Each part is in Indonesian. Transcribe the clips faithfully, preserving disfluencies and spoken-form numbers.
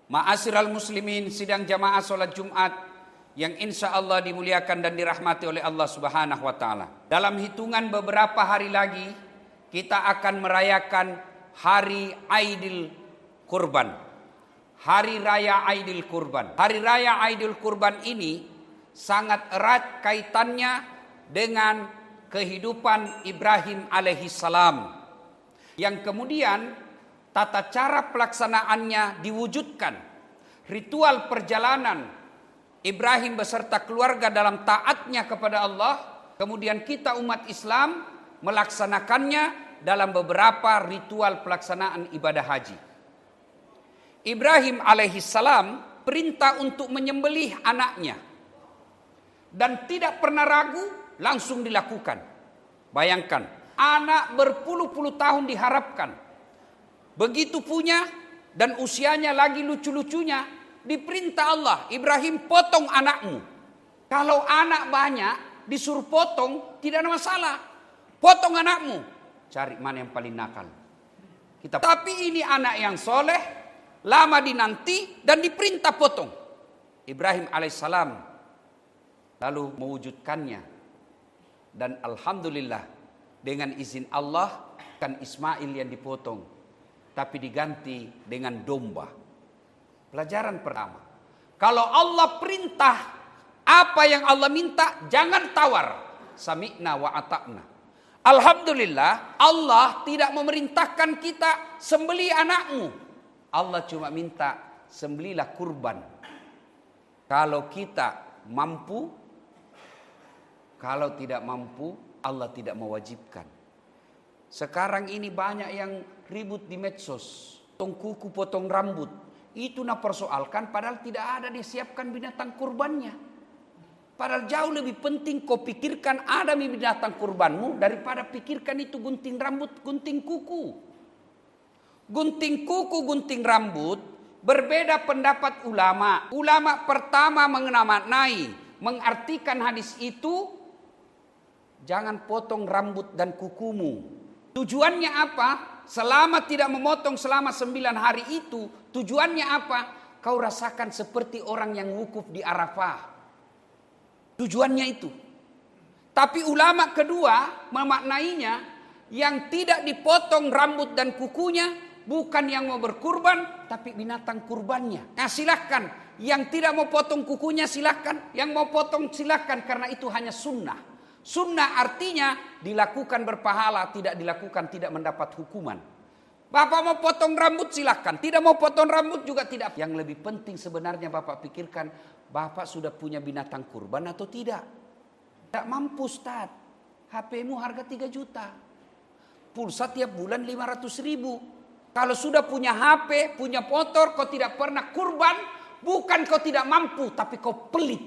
Ma'asyiral muslimin, sidang jamaah sholat Jumat yang insya Allah dimuliakan dan dirahmati oleh Allah Subhanahu wa Ta'ala. Dalam hitungan beberapa hari lagi kita akan merayakan Hari Aidil Kurban, Hari Raya Aidil Kurban. Hari Raya Aidil Kurban ini sangat erat kaitannya dengan kehidupan Ibrahim alaihissalam, yang kemudian tata cara pelaksanaannya diwujudkan. Ritual perjalanan Ibrahim beserta keluarga dalam taatnya kepada Allah, kemudian kita umat Islam melaksanakannya dalam beberapa ritual pelaksanaan ibadah haji. Ibrahim alaihissalam perintah untuk menyembelih anaknya dan tidak pernah ragu, langsung dilakukan. Bayangkan, anak berpuluh-puluh tahun diharapkan, begitu punya dan usianya lagi lucu-lucunya, diperintah Allah, Ibrahim potong anakmu. Kalau anak banyak disuruh potong tidak ada masalah, potong anakmu. Cari mana yang paling nakal. Kita. Tapi ini anak yang soleh, lama dinanti dan diperintah potong. Ibrahim alaihissalam lalu mewujudkannya, dan alhamdulillah dengan izin Allah kan Ismail yang dipotong, tapi diganti dengan domba. Pelajaran pertama, kalau Allah perintah apa yang Allah minta, jangan tawar. Sami'na wa ata'na. Alhamdulillah Allah tidak memerintahkan kita sembelih anakmu. Allah cuma minta sembelilah kurban. Kalau kita mampu, kalau tidak mampu Allah tidak mewajibkan. Sekarang ini banyak yang ribut di medsos, potong kuku, potong rambut. Itu nak persoalkan padahal tidak ada disiapkan binatang kurbannya. Padahal jauh lebih penting kau pikirkan ada binatang kurbanmu daripada pikirkan itu gunting rambut, gunting kuku. Gunting kuku, gunting rambut, berbeda pendapat ulama. Ulama pertama mengenai, mengartikan hadis itu, jangan potong rambut dan kukumu. Tujuannya apa? Selama tidak memotong selama sembilan hari itu, tujuannya apa? Kau rasakan seperti orang yang wukuf di Arafah. Tujuannya itu. Tapi ulama kedua memaknainya, yang tidak dipotong rambut dan kukunya bukan yang mau berkurban, tapi binatang kurbannya. Nah silahkan, yang tidak mau potong kukunya silahkan, yang mau potong silahkan, karena itu hanya sunnah. Sunnah artinya dilakukan berpahala, tidak dilakukan tidak mendapat hukuman. Bapak mau potong rambut silahkan, tidak mau potong rambut juga tidak. Yang lebih penting sebenarnya Bapak pikirkan, Bapak sudah punya binatang kurban atau tidak? Tidak mampu Ustaz, H P-mu harga tiga juta, pulsa tiap bulan lima ratus ribu. Kalau sudah punya H P, punya motor, kau tidak pernah kurban, bukan kau tidak mampu, tapi kau pelit.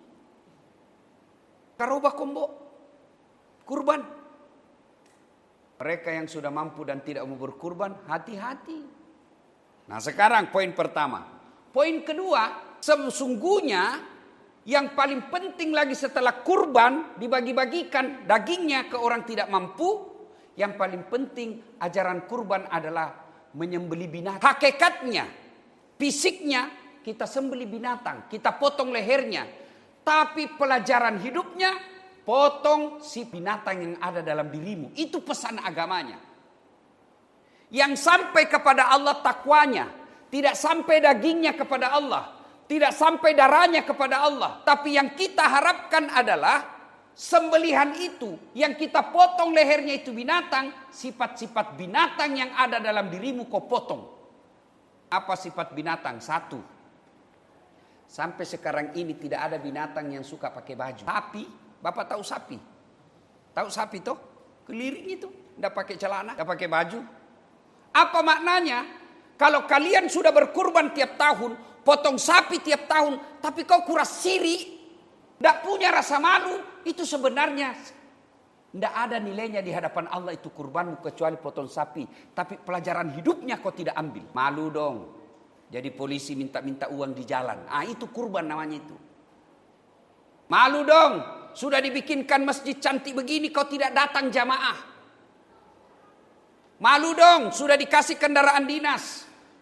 Karoba kombo kurban. Mereka yang sudah mampu dan tidak mau berkurban, hati-hati. Nah sekarang poin pertama. Poin kedua, sesungguhnya yang paling penting lagi setelah kurban dibagi-bagikan dagingnya ke orang tidak mampu, yang paling penting ajaran kurban adalah menyembelih binatang. Hakikatnya, fisiknya kita sembelih binatang, kita potong lehernya. Tapi pelajaran hidupnya, potong si binatang yang ada dalam dirimu. Itu pesan agamanya. Yang sampai kepada Allah takwanya. Tidak sampai dagingnya kepada Allah. Tidak sampai darahnya kepada Allah. Tapi yang kita harapkan adalah sembelihan itu. Yang kita potong lehernya itu binatang. Sifat-sifat binatang yang ada dalam dirimu kau potong. Apa sifat binatang? Satu. Sampai sekarang ini tidak ada binatang yang suka pakai baju. Tapi Bapak tahu sapi? Tahu sapi toh? Keliling itu, tidak pakai celana, tidak pakai baju. Apa maknanya? Kalau kalian sudah berkurban tiap tahun, potong sapi tiap tahun, tapi kau kuras siri, tidak punya rasa malu, itu sebenarnya tidak ada nilainya di hadapan Allah itu kurbanmu kecuali potong sapi. Tapi pelajaran hidupnya kau tidak ambil. Malu dong. Jadi polisi minta-minta uang di jalan. Ah itu kurban namanya itu. Malu dong. Sudah dibikinkan masjid cantik begini kau tidak datang jamaah. Malu dong, sudah dikasih kendaraan dinas.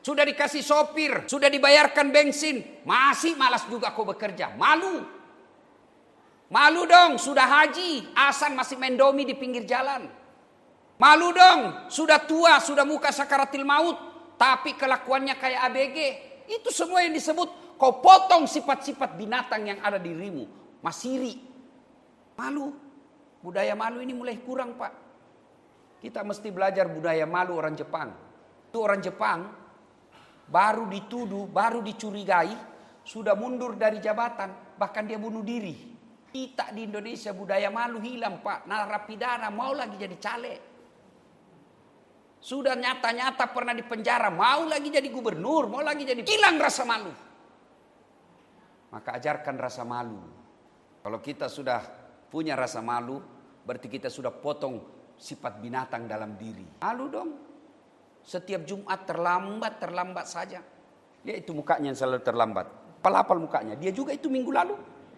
Sudah dikasih sopir, sudah dibayarkan bensin, masih malas juga kau bekerja. Malu. Malu dong, sudah haji, asan masih main domi di pinggir jalan. Malu dong, sudah tua, sudah muka sakaratil maut, tapi kelakuannya kayak A B G. Itu semua yang disebut kau potong sifat-sifat binatang yang ada di dirimu. Masiri. Malu. Budaya malu ini mulai kurang, Pak. Kita mesti belajar budaya malu orang Jepang. Itu orang Jepang baru dituduh, baru dicurigai, sudah mundur dari jabatan, bahkan dia bunuh diri. Kita di Indonesia budaya malu hilang, Pak. Narapidana mau lagi jadi caleg. Sudah nyata-nyata pernah di penjara, mau lagi jadi gubernur, mau lagi jadi, hilang rasa malu. Maka ajarkan rasa malu. Kalau kita sudah punya rasa malu, berarti kita sudah potong sifat binatang dalam diri. Malu dong. Setiap Jumat terlambat, terlambat saja. Lihat itu mukanya yang selalu terlambat. Apal-apal mukanya. Dia juga itu minggu lalu.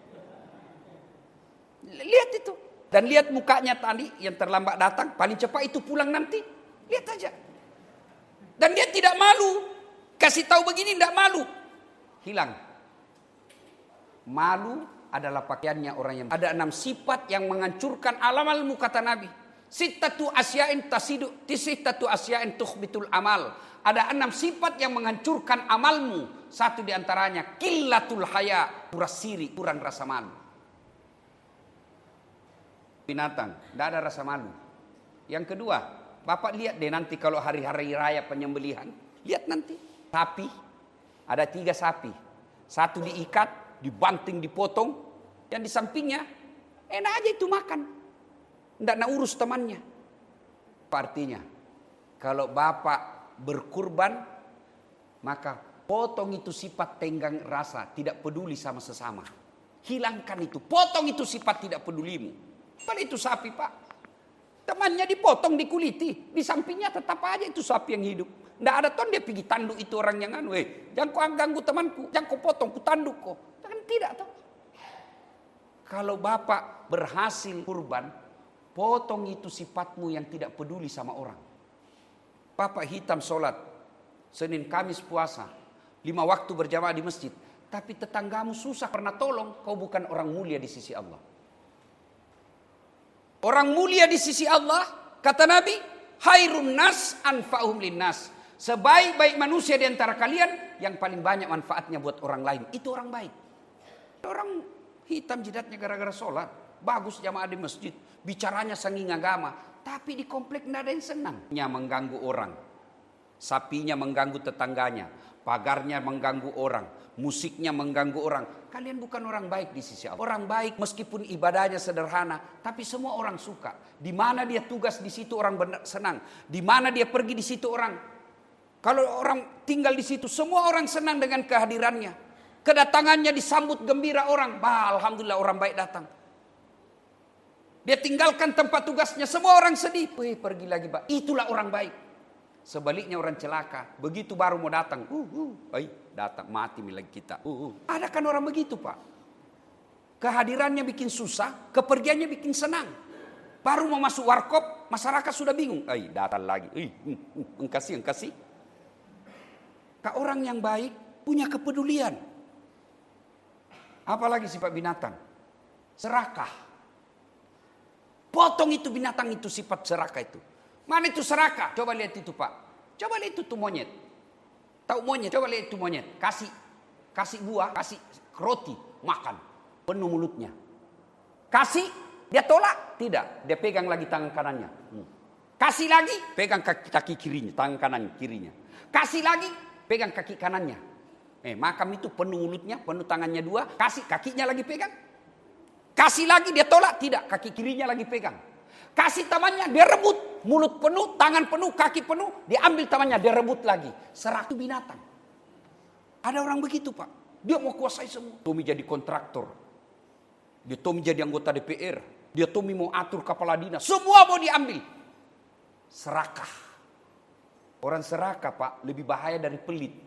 Lihat itu. Dan lihat mukanya tadi yang terlambat datang. Paling cepat itu pulang nanti. Lihat aja. Dan dia tidak malu. Kasih tahu begini tidak malu. Hilang. Malu adalah pakaiannya orang yang... Ada enam sifat yang menghancurkan alam-alam kata Nabi. Sittatu asya'in tasidu, tisittatu asya'in tukhbitul amal. Ada enam sifat yang menghancurkan amalmu. Satu diantaranya qillatul haya, kurang siri, kurang rasa malu. Binatang, tidak ada rasa malu. Yang kedua, Bapak lihat deh nanti kalau hari-hari raya penyembelihan. Lihat nanti, sapi, ada tiga sapi. Satu diikat, dibanting, dipotong. Yang di sampingnya, enak aja itu makan. Tidak nak urus temannya. Artinya, kalau Bapak berkurban, maka potong itu sifat tenggang rasa, tidak peduli sama sesama. Hilangkan itu, potong itu sifat tidak pedulimu. Kalau itu sapi, Pak, temannya dipotong, dikuliti, di sampingnya tetap aja itu sapi yang hidup. Tidak ada ton dia pergi tanduk itu orang yang anu, eh, jangan kau ganggu temanku, jangan kau potong, ku tanduk kau. Kan tidak toh. Kalau Bapak berhasil kurban, potong itu sifatmu yang tidak peduli sama orang. Bapak hitam sholat, Senin Kamis puasa, lima waktu berjamaah di masjid. Tapi tetanggamu susah pernah tolong, kau bukan orang mulia di sisi Allah. Orang mulia di sisi Allah, kata Nabi, hairun nas anfa'uhum linnas. Sebaik-baik manusia di antara kalian, yang paling banyak manfaatnya buat orang lain. Itu orang baik. Orang hitam jidatnya gara-gara sholat. Bagus jamaah di masjid. Bicaranya sanging agama. Tapi di komplek tidak ada yang senang. Nya mengganggu orang. Sapinya mengganggu tetangganya. Pagarnya mengganggu orang. Musiknya mengganggu orang. Kalian bukan orang baik di sisi Allah. Orang baik meskipun ibadahnya sederhana. Tapi semua orang suka. Di mana dia tugas di situ orang benar, senang. Di mana dia pergi di situ orang. Kalau orang tinggal di situ semua orang senang dengan kehadirannya. Kedatangannya disambut gembira orang. Bah, alhamdulillah orang baik datang. Dia tinggalkan tempat tugasnya, semua orang sedih. Wih, pergi lagi, Pak. Itulah orang baik. Sebaliknya orang celaka, begitu baru mau datang, uh, uh, ay, datang mati milik kita. Uh, uh. Ada kan orang begitu, Pak? Kehadirannya bikin susah, kepergiannya bikin senang. Baru mau masuk warkop, masyarakat sudah bingung. Ay, datang lagi. Ih, uh, uh, engkasih, engkasih. Kak orang yang baik punya kepedulian. Apalagi sifat binatang? Serakah. Potong itu binatang itu sifat serakah itu. Mana itu serakah? Coba lihat itu, Pak. Coba lihat itu tuh monyet. Tahu monyet? Coba lihat itu monyet. Kasih kasih buah, kasih roti, makan. Penuh mulutnya. Kasih, dia tolak? Tidak. Dia pegang lagi tangan kanannya. Hmm. Kasih lagi, pegang kaki, kaki kirinya, tangan kanan kirinya. Kasih lagi, pegang kaki kanannya. Eh, makan itu penuh mulutnya, penuh tangannya dua. Kasih, kakinya lagi pegang. Kasih lagi, dia tolak? Tidak. Kaki kirinya lagi pegang. Kasih tamannya, dia rebut. Mulut penuh, tangan penuh, kaki penuh. Dia ambil tamannya, dia rebut lagi. Serak itu binatang. Ada orang begitu, Pak. Dia mau kuasai semua. Tommy jadi kontraktor. Dia Tommy jadi anggota D P R. Dia Tommy mau atur kepala dinas. Semua mau diambil. Serakah. Orang serakah, Pak, lebih bahaya dari pelit.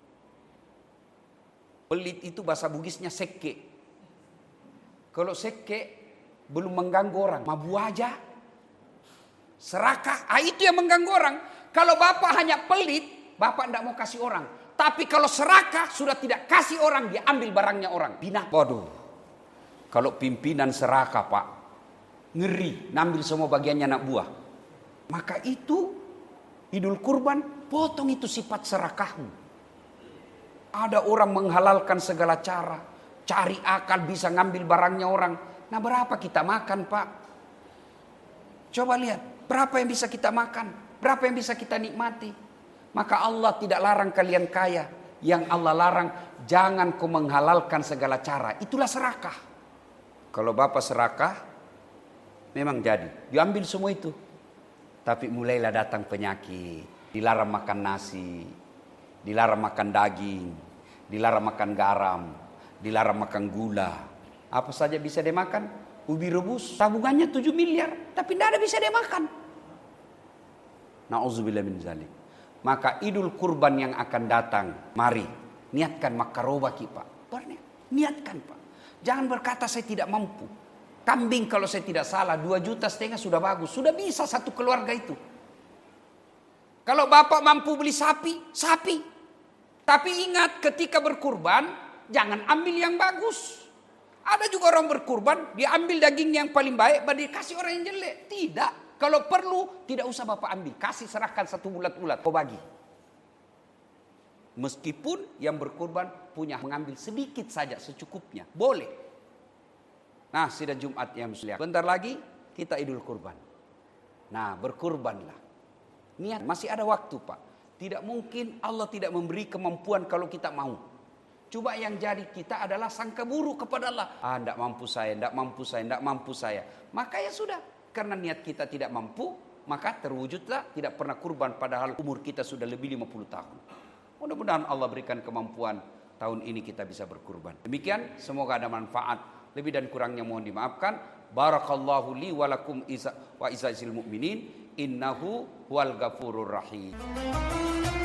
Pelit itu bahasa Bugisnya seke. Kalau seke belum mengganggu orang, mabu aja. Serakah, ah itu yang mengganggu orang. Kalau Bapak hanya pelit, Bapak tidak mau kasih orang. Tapi kalau serakah sudah tidak kasih orang, dia ambil barangnya orang. Binatang. Waduh. Kalau pimpinan serakah Pak, ngeri, ngambil semua bagiannya anak buah. Maka itu Idul Kurban, potong itu sifat serakahmu. Ada orang menghalalkan segala cara, cari akal bisa ngambil barangnya orang. Nah berapa kita makan Pak? Coba lihat, berapa yang bisa kita makan? Berapa yang bisa kita nikmati? Maka Allah tidak larang kalian kaya. Yang Allah larang, jangan kau menghalalkan segala cara. Itulah serakah. Kalau Bapak serakah, memang jadi. Diambil semua itu. Tapi mulailah datang penyakit. Dilarang makan nasi. Dilarang makan daging. Dilarang makan garam. Dilarang makan gula. Apa saja bisa dimakan? Ubi rebus. Tabungannya tujuh miliar. Tapi tidak ada bisa dimakan. Na'udzubillah min zalik. Maka Idul Kurban yang akan datang, mari niatkan makarobaki Pak. Berniat, niatkan Pak. Jangan berkata saya tidak mampu. Kambing kalau saya tidak salah dua juta setengah sudah bagus. Sudah bisa satu keluarga itu. Kalau Bapak mampu beli sapi, sapi. Tapi ingat ketika berkurban, jangan ambil yang bagus. Ada juga orang berkurban, dia ambil daging yang paling baik, baru dikasih orang yang jelek. Tidak. Kalau perlu, tidak usah Bapak ambil. Kasih serahkan satu bulat-bulat. Kau bagi. Meskipun yang berkurban punya mengambil sedikit saja secukupnya. Boleh. Nah, sidang Jumat yang mulia. Bentar lagi kita Idul Kurban. Nah, berkurbanlah. Niat, masih ada waktu Pak. Tidak mungkin Allah tidak memberi kemampuan kalau kita mau. Coba yang jadi kita adalah sangka buruk kepada Allah. Ah, tidak mampu saya, tidak mampu saya, tidak mampu saya. Maka ya sudah. Karena niat kita tidak mampu, maka terwujudlah tidak pernah kurban padahal umur kita sudah lebih lima puluh tahun. Mudah-mudahan Allah berikan kemampuan tahun ini kita bisa berkurban. Demikian, semoga ada manfaat. Lebih dan kurangnya mohon dimaafkan. Barakallahu li wa lakum wa izazil mu'minin. Innahu huwal ghafurur rahim.